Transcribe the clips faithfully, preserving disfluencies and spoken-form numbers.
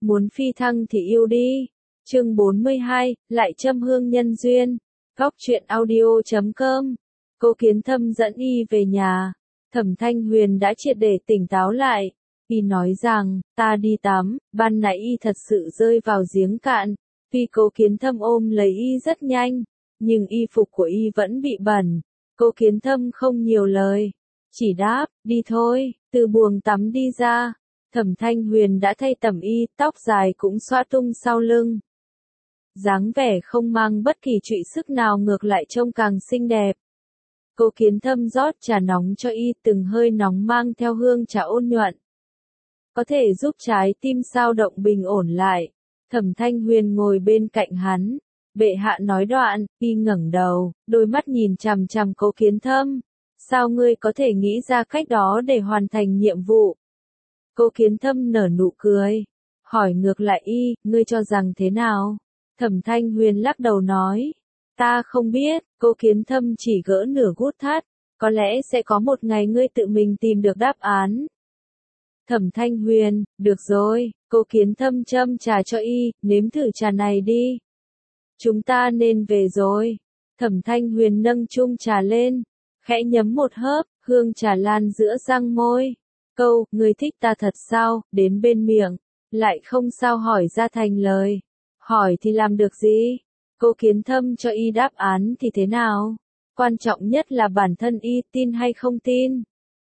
muốn phi thăng thì yêu đi. Chương bốn mươi hai, lại châm hương nhân duyên. Góc truyện audio chấm com. Cố Kiến Thâm dẫn y về nhà. Thẩm Thanh Huyền đã triệt để tỉnh táo lại. Y nói rằng, ta đi tắm, ban nãy y thật sự rơi vào giếng cạn. Vì Cố Kiến Thâm ôm lấy y rất nhanh, nhưng y phục của y vẫn bị bẩn. Cố Kiến Thâm không nhiều lời, chỉ đáp, đi thôi, từ buồng tắm đi ra. Thẩm Thanh Huyền đã thay tẩm y, tóc dài cũng xõa tung sau lưng. Dáng vẻ không mang bất kỳ trụy sức nào, ngược lại trông càng xinh đẹp. Cố Kiến Thâm rót trà nóng cho y, từng hơi nóng mang theo hương trà ôn nhuận, có thể giúp trái tim sao động bình ổn lại. Thẩm Thanh Huyền ngồi bên cạnh hắn. Bệ hạ nói đoạn, y ngẩng đầu, đôi mắt nhìn chằm chằm Cố Kiến Thâm. Sao ngươi có thể nghĩ ra cách đó để hoàn thành nhiệm vụ? Cố Kiến Thâm nở nụ cười, hỏi ngược lại y, ngươi cho rằng thế nào? Thẩm Thanh Huyền lắc đầu nói, ta không biết. Cố Kiến Thâm chỉ gỡ nửa gút thắt, có lẽ sẽ có một ngày ngươi tự mình tìm được đáp án. Thẩm Thanh Huyền, được rồi. Cố Kiến Thâm châm trà cho y, nếm thử trà này đi. Chúng ta nên về rồi. Thẩm Thanh Huyền nâng chung trà lên, khẽ nhấm một hớp, hương trà lan giữa răng môi. Câu, ngươi thích ta thật sao, đến bên miệng, lại không sao hỏi ra thành lời. Hỏi thì làm được gì? Cố Kiến Thâm cho y đáp án thì thế nào? Quan trọng nhất là bản thân y tin hay không tin.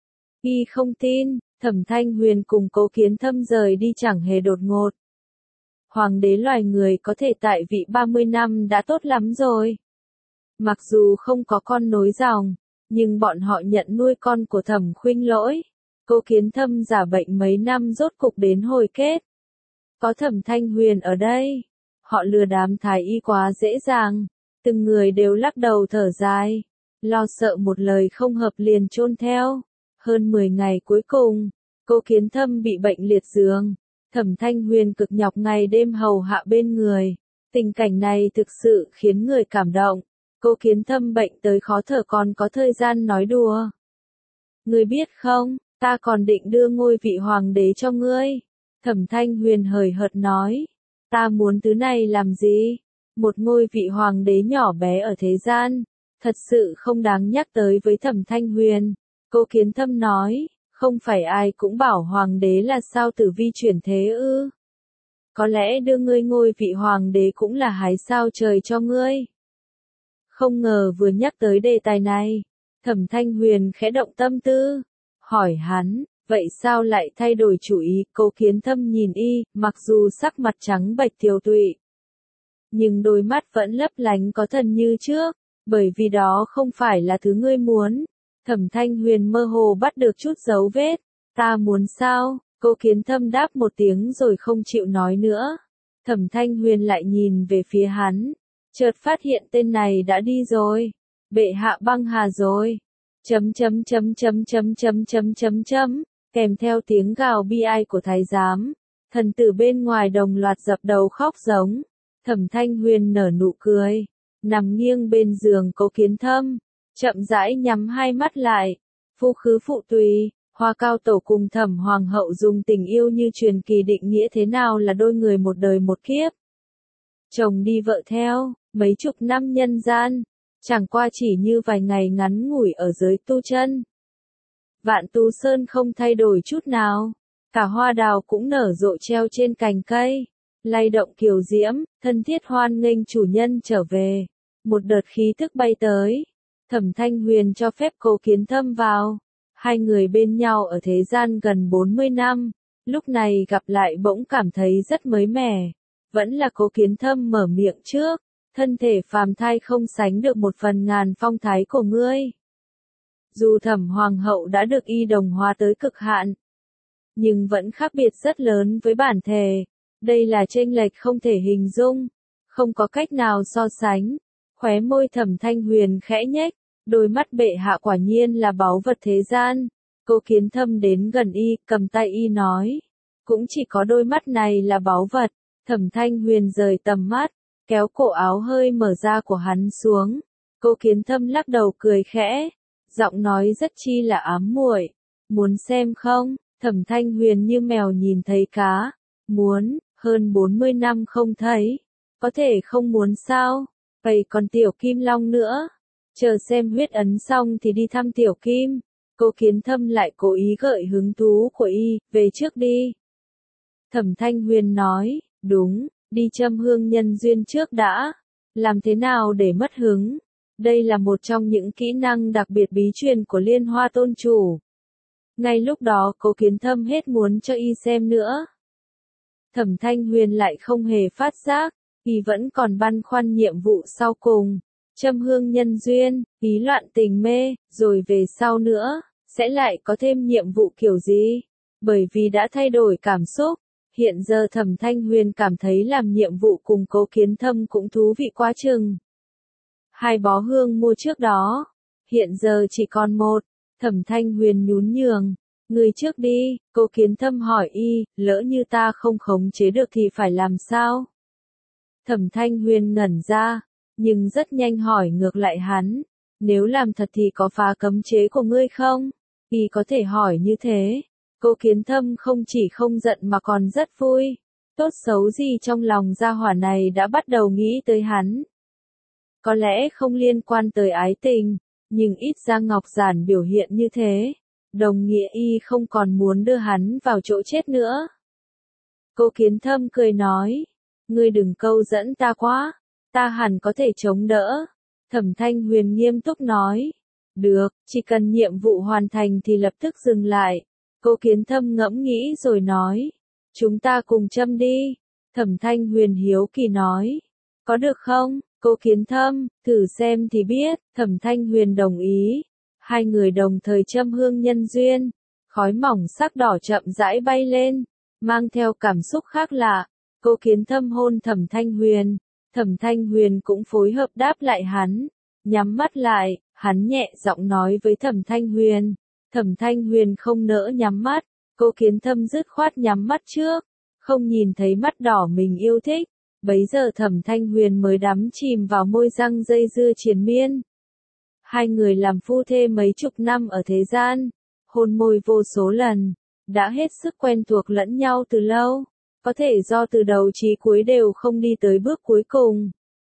Y không tin. Thẩm Thanh Huyền cùng Cố Kiến Thâm rời đi chẳng hề đột ngột. Hoàng đế loài người có thể tại vị ba mươi năm đã tốt lắm rồi. Mặc dù không có con nối dòng, nhưng bọn họ nhận nuôi con của Thẩm Khuynh Lỗi. Cố Kiến Thâm giả bệnh mấy năm rốt cục đến hồi kết. Có Thẩm Thanh Huyền ở đây, họ lừa đám thái y quá dễ dàng. Từng người đều lắc đầu thở dài, lo sợ một lời không hợp liền chôn theo. Hơn mười ngày cuối cùng, Cố Kiến Thâm bị bệnh liệt giường. Thẩm Thanh Huyền cực nhọc ngày đêm hầu hạ bên người. Tình cảnh này thực sự khiến người cảm động. Cố Kiến Thâm bệnh tới khó thở còn có thời gian nói đùa. Ngươi biết không, ta còn định đưa ngôi vị hoàng đế cho ngươi. Thẩm Thanh Huyền hời hợt nói. Ta muốn thứ này làm gì? Một ngôi vị hoàng đế nhỏ bé ở thế gian, thật sự không đáng nhắc tới với Thẩm Thanh Huyền. Cố Kiến Thâm nói, không phải ai cũng bảo hoàng đế là sao tử vi chuyển thế ư? Có lẽ đưa ngươi ngôi vị hoàng đế cũng là hái sao trời cho ngươi. Không ngờ vừa nhắc tới đề tài này, Thẩm Thanh Huyền khẽ động tâm tư, hỏi hắn, vậy sao lại thay đổi chủ ý? Cố Kiến Thâm nhìn y, mặc dù sắc mặt trắng bệch tiều tụy, nhưng đôi mắt vẫn lấp lánh có thần như trước, bởi vì đó không phải là thứ ngươi muốn. Thẩm Thanh Huyền mơ hồ bắt được chút dấu vết. Ta muốn sao? Cố Kiến Thâm đáp một tiếng rồi không chịu nói nữa. Thẩm Thanh Huyền lại nhìn về phía hắn, chợt phát hiện tên này đã đi rồi. Bệ hạ băng hà rồi. Chấm chấm chấm chấm chấm chấm chấm chấm chấm, kèm theo tiếng gào bi ai của thái giám. Thần tử bên ngoài đồng loạt dập đầu khóc giống. Thẩm Thanh Huyền nở nụ cười, nằm nghiêng bên giường Cố Kiến Thâm, chậm rãi nhắm hai mắt lại. Phu khứ phụ tùy, Hoa Cao Tổ cùng Thẩm Hoàng hậu dùng tình yêu như truyền kỳ định nghĩa thế nào là đôi người một đời một kiếp. Chồng đi vợ theo, mấy chục năm nhân gian, chẳng qua chỉ như vài ngày ngắn ngủi ở giới tu chân. Vạn Tu Sơn không thay đổi chút nào, cả hoa đào cũng nở rộ treo trên cành cây, lay động kiều diễm, thân thiết hoan nghênh chủ nhân trở về. Một đợt khí thức bay tới. Thẩm Thanh Huyền cho phép Cố Kiến Thâm vào. Hai người bên nhau ở thế gian gần bốn mươi năm, lúc này gặp lại bỗng cảm thấy rất mới mẻ. Vẫn là Cố Kiến Thâm mở miệng trước, thân thể phàm thai không sánh được một phần ngàn phong thái của ngươi. Dù Thẩm Hoàng hậu đã được y đồng hóa tới cực hạn, nhưng vẫn khác biệt rất lớn với bản thể. Đây là chênh lệch không thể hình dung, không có cách nào so sánh. Khóe môi Thẩm Thanh Huyền khẽ nhếch, đôi mắt bệ hạ quả nhiên là báu vật thế gian. Cố Kiến Thâm đến gần y, cầm tay y nói, cũng chỉ có đôi mắt này là báu vật. Thẩm Thanh Huyền rời tầm mắt, kéo cổ áo hơi mở ra của hắn xuống. Cố Kiến Thâm lắc đầu cười khẽ, giọng nói rất chi là ám muội. Muốn xem không? Thẩm Thanh Huyền như mèo nhìn thấy cá. Muốn. hơn bốn mươi năm không thấy, có thể không muốn sao, vậy còn Tiểu Kim Long nữa, chờ xem huyết ấn xong thì đi thăm Tiểu Kim. Cố Kiến Thâm lại cố ý gợi hứng thú của y, về trước đi. Thẩm Thanh Huyền nói, đúng, đi châm hương nhân duyên trước đã, làm thế nào để mất hứng. Đây là một trong những kỹ năng đặc biệt bí truyền của Liên Hoa Tôn Chủ. Ngay lúc đó Cố Kiến Thâm hết muốn cho y xem nữa. Thẩm Thanh Huyền lại không hề phát giác, y vẫn còn băn khoăn nhiệm vụ sau cùng. Châm hương nhân duyên, ý loạn tình mê, rồi về sau nữa, sẽ lại có thêm nhiệm vụ kiểu gì? Bởi vì đã thay đổi cảm xúc, hiện giờ Thẩm Thanh Huyền cảm thấy làm nhiệm vụ cùng Cố Kiến Thâm cũng thú vị quá chừng. Hai bó hương mua trước đó, hiện giờ chỉ còn một, Thẩm Thanh Huyền nhún nhường, người trước đi, Cố Kiến Thâm hỏi y, lỡ như ta không khống chế được thì phải làm sao? Thẩm Thanh Huyền ngẩn ra, nhưng rất nhanh hỏi ngược lại hắn, nếu làm thật thì có phá cấm chế của ngươi không? Y có thể hỏi như thế. Cố Kiến Thâm không chỉ không giận mà còn rất vui. Tốt xấu gì trong lòng gia hỏa này đã bắt đầu nghĩ tới hắn. Có lẽ không liên quan tới ái tình, nhưng ít ra Ngọc Giản biểu hiện như thế, đồng nghĩa y không còn muốn đưa hắn vào chỗ chết nữa. Cố Kiến Thâm cười nói, ngươi đừng câu dẫn ta quá, ta hẳn có thể chống đỡ. Thẩm Thanh Huyền nghiêm túc nói, được, chỉ cần nhiệm vụ hoàn thành thì lập tức dừng lại. Cố Kiến Thâm ngẫm nghĩ rồi nói, chúng ta cùng châm đi. Thẩm Thanh Huyền hiếu kỳ nói, có được không? Cố Kiến Thâm, thử xem thì biết. Thẩm Thanh Huyền đồng ý. Hai người đồng thời châm hương nhân duyên. Khói mỏng sắc đỏ chậm rãi bay lên, mang theo cảm xúc khác lạ. Cố Kiến Thâm hôn Thẩm Thanh Huyền. Thẩm Thanh Huyền cũng phối hợp đáp lại hắn. Nhắm mắt lại, hắn nhẹ giọng nói với Thẩm Thanh Huyền. Thẩm Thanh Huyền không nỡ nhắm mắt. Cố Kiến Thâm dứt khoát nhắm mắt trước. Không nhìn thấy mắt đỏ mình yêu thích. Bấy giờ Thẩm Thanh Huyền mới đắm chìm vào môi răng dây dưa triền miên. Hai người làm phu thê mấy chục năm ở thế gian, hôn môi vô số lần, đã hết sức quen thuộc lẫn nhau từ lâu, có thể do từ đầu chí cuối đều không đi tới bước cuối cùng.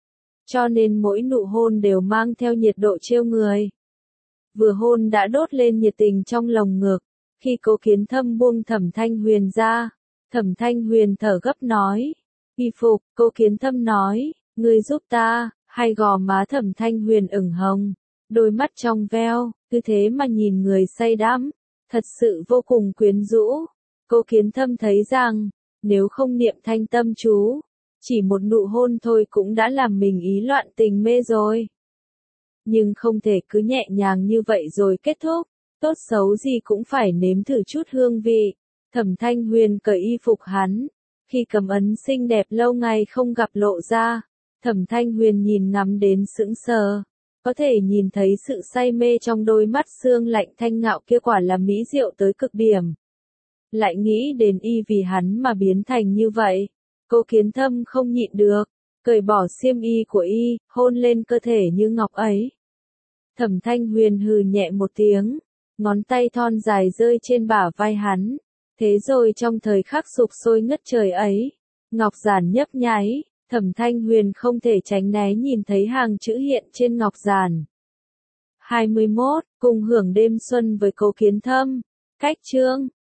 Cho nên mỗi nụ hôn đều mang theo nhiệt độ trêu người. Vừa hôn đã đốt lên nhiệt tình trong lồng ngực, khi Cố Kiến Thâm buông Thẩm Thanh Huyền ra, Thẩm Thanh Huyền thở gấp nói, y phục. Cố Kiến Thâm nói, ngươi giúp ta. Hai gò má Thẩm Thanh Huyền ửng hồng, đôi mắt trong veo, cứ thế mà nhìn người say đắm, thật sự vô cùng quyến rũ. Cố Kiến Thâm thấy rằng, nếu không niệm thanh tâm chú, chỉ một nụ hôn thôi cũng đã làm mình ý loạn tình mê rồi. Nhưng không thể cứ nhẹ nhàng như vậy rồi kết thúc, tốt xấu gì cũng phải nếm thử chút hương vị. Thẩm Thanh Huyền cởi y phục hắn, khi cầm ấn xinh đẹp lâu ngày không gặp lộ ra, Thẩm Thanh Huyền nhìn ngắm đến sững sờ, có thể nhìn thấy sự say mê trong đôi mắt xương lạnh thanh ngạo kia quả là mỹ diệu tới cực điểm. Lại nghĩ đến y vì hắn mà biến thành như vậy, Cố Kiến Thâm không nhịn được, cởi bỏ xiêm y của y, hôn lên cơ thể như ngọc ấy. Thẩm Thanh Huyền hừ nhẹ một tiếng, ngón tay thon dài rơi trên bả vai hắn. Thế rồi trong thời khắc sục sôi ngất trời ấy, ngọc giản nhấp nháy, Thẩm Thanh Huyền không thể tránh né nhìn thấy hàng chữ hiện trên ngọc giản. hai mươi mốt, cùng hưởng đêm xuân với Cố Kiến Thâm. Cách chương